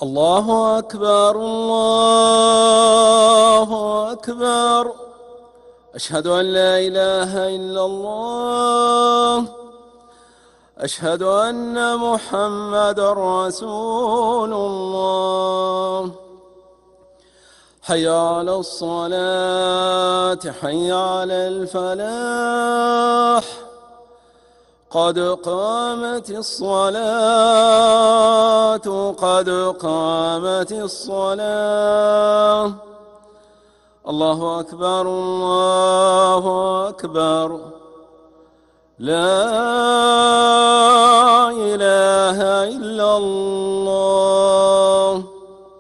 الله أكبر الله أكبر. أشهد أن لا إله إلا الله. أشهد أن محمدًا رسول الله. حي على الصلاة حي على الفلاح. قد قامت الصلاة قد قامت الصلاة. الله أكبر الله أكبر. لا إله إلا الله.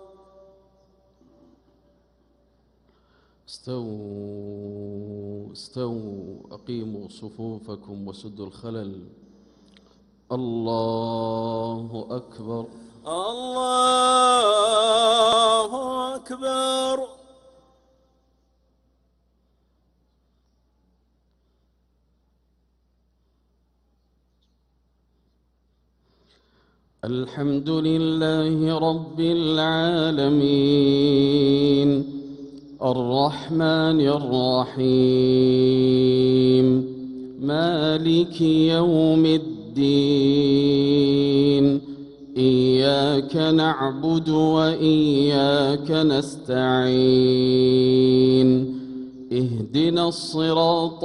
استووا أقيموا صفوفكم وسدوا الخلل. الله أكبر الله أكبر. الحمد لله رب العالمين الرحمن الرحيم مالك يوم الدين. إياك نعبد وإياك نستعين. اهدنا الصراط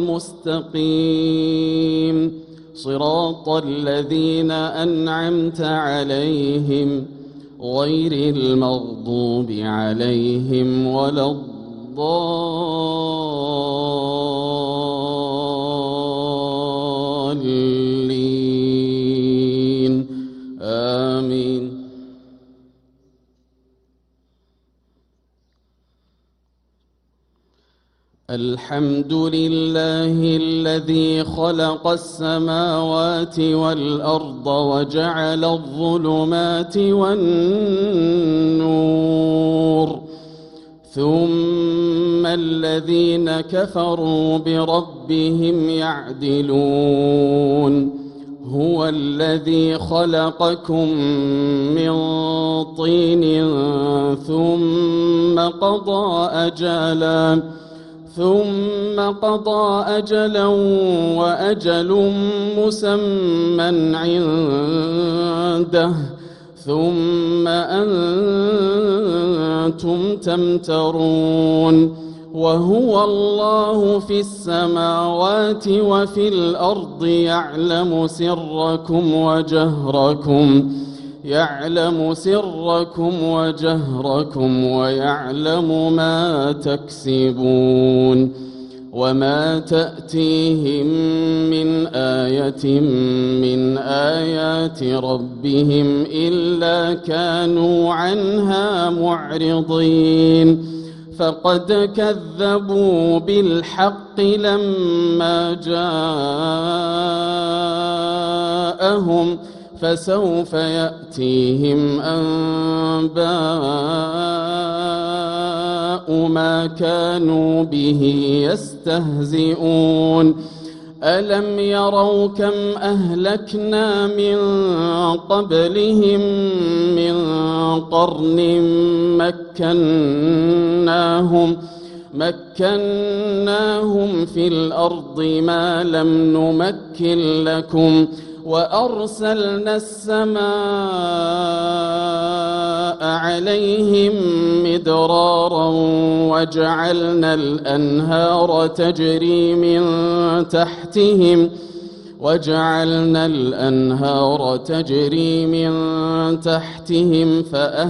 المستقيم صراط الذين أنعمت عليهم غير المغضوب عليهم ولا الضالين. آمين. الحمد لله الذي خلق السماوات والأرض وجعل الظلمات والنور ثم الذين كفروا بربهم يعدلون. هو الذي خلقكم من طين ثم قضى أجلا وأجل مسمى عنده ثم أنتم تمترون. وهو الله في السماوات وفي الأرض يعلم سركم وجهركم ويعلم ما تكسبون. وما تأتيهم من آية من آيات ربهم إلا كانوا عنها معرضين. فقد كذبوا بالحق لما جاءهم فسوف يأتيهم أنباء ما كانوا به يستهزئون. ألم يروا كم أهلكنا من قبلهم من قرن مكناهم في الأرض ما لم نمكن لكم وأرسلنا السماء عليهم مدرارا وجعلنا الأنهار تجري من تحتهم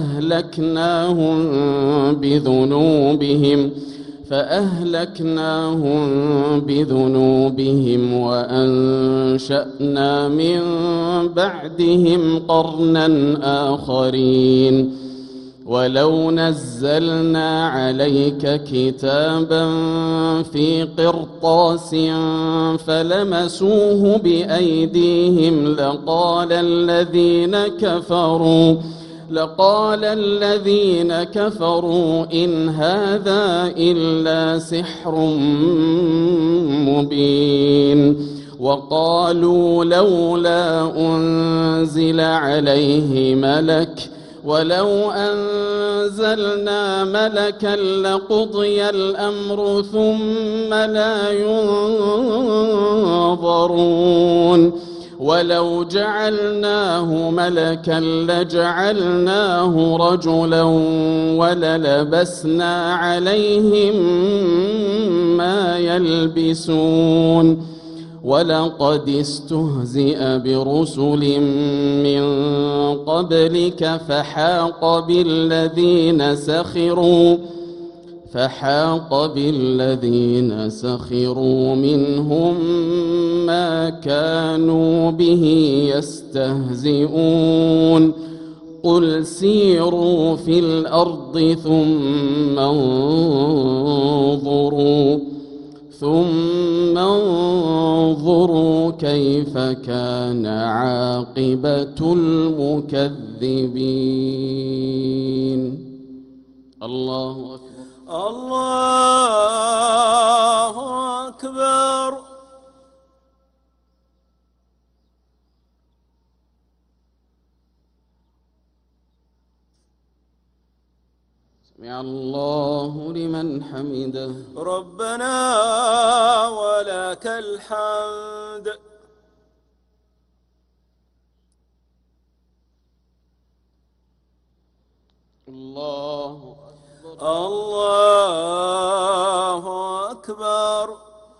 فأهلكناهم بذنوبهم وأنشأنا من بعدهم قرنا آخرين. ولو نزلنا عليك كتابا في قرطاس فلمسوه بأيديهم لقال الذين كفروا إن هذا إلا سحر مبين. وقالوا لولا أنزل عليه ملك ولو أنزلنا ملكا لقضي الأمر ثم لا ينظرون ولو جعلناه ملكا لجعلناه رجلا وللبسنا عليهم ما يلبسون ولقد استهزئ برسل من قبلك فحاق بالذين سخروا منهم ما كانوا به يستهزئون قل سيروا في الأرض ثم انظروا كيف كان عاقبة المكذبين. الله أكبر. الله أكبر. سمع الله لمن حمده. ربنا ولك الحمد. الله أكبر. الله أكبر.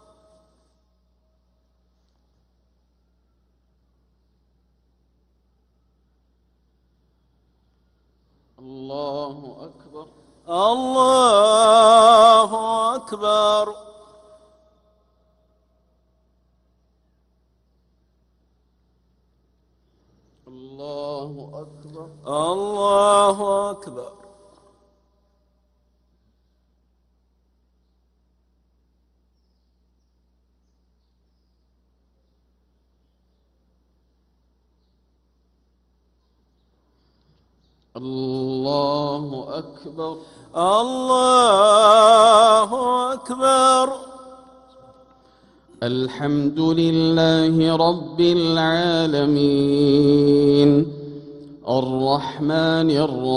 الله أكبر. الله أكبر. الله أكبر. الله أكبر. الله أكبر. الله أكبر. الحمد لله رب العالمين الرحمن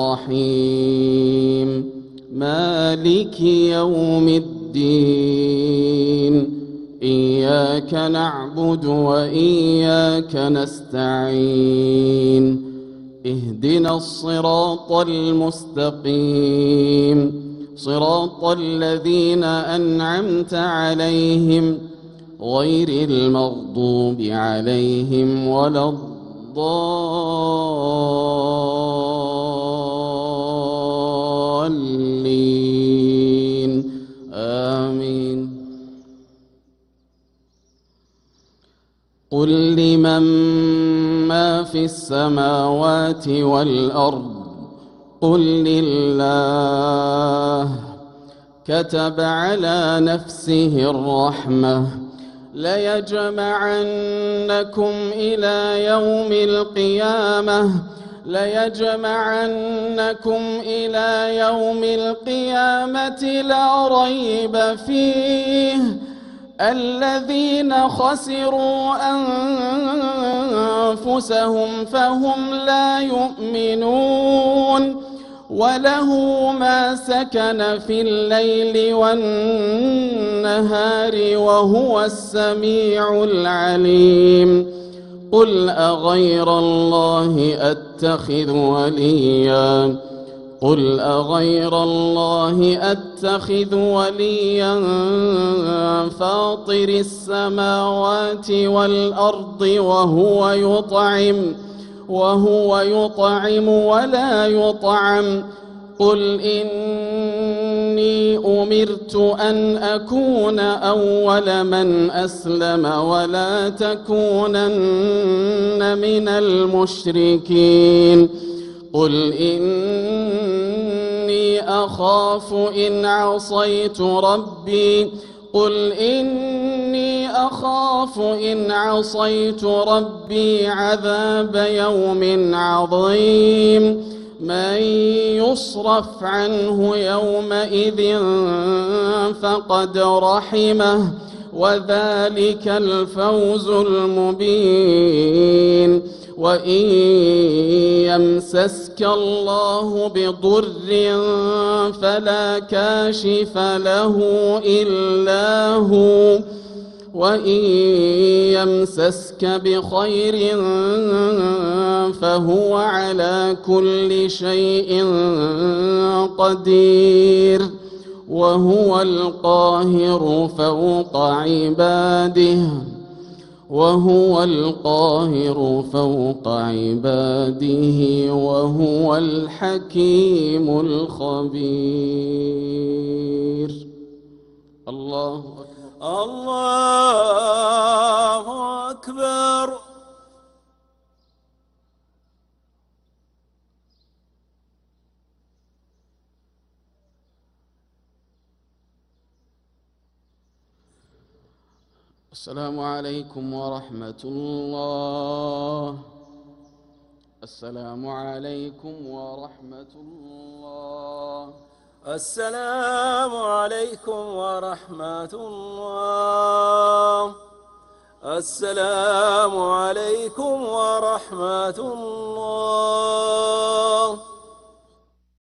الرحيم مالك يوم الدين إياك نعبد وإياك نستعين اهدنا الصراط المستقيم صراط الذين أنعمت عليهم غير المغضوب عليهم ولا الضالين آمين. قل لمن ما في السماوات والأرض قل لله كتب على نفسه الرحمة ليجمعنكم إلى يوم القيامة لا ريب فيه الذين خسروا أنفسهم فهم لا يؤمنون وله ما سكن في الليل والنهار وهو السميع العليم. قل أغير الله أتخذ وليا فاطر السماوات والأرض وهو يطعم ولا يطعم. قل إني أمرت أن أكون أول من أسلم ولا تكونن من المشركين. قل إني أخاف إن عصيت ربي عذاب يوم عظيم. من يصرف عنه يومئذ فقد رحمه وذلك الفوز المبين. وإن يمسسك الله بضر فلا كاشف له إلا هو وإن يمسسك بخير فهو على كل شيء قدير وهو القاهر فوق عباده وهو الحكيم الخبير. الله أكبر. الله أكبر. السلام عليكم ورحمة الله. السلام عليكم ورحمة الله. السلام عليكم ورحمة الله. السلام عليكم ورحمة الله.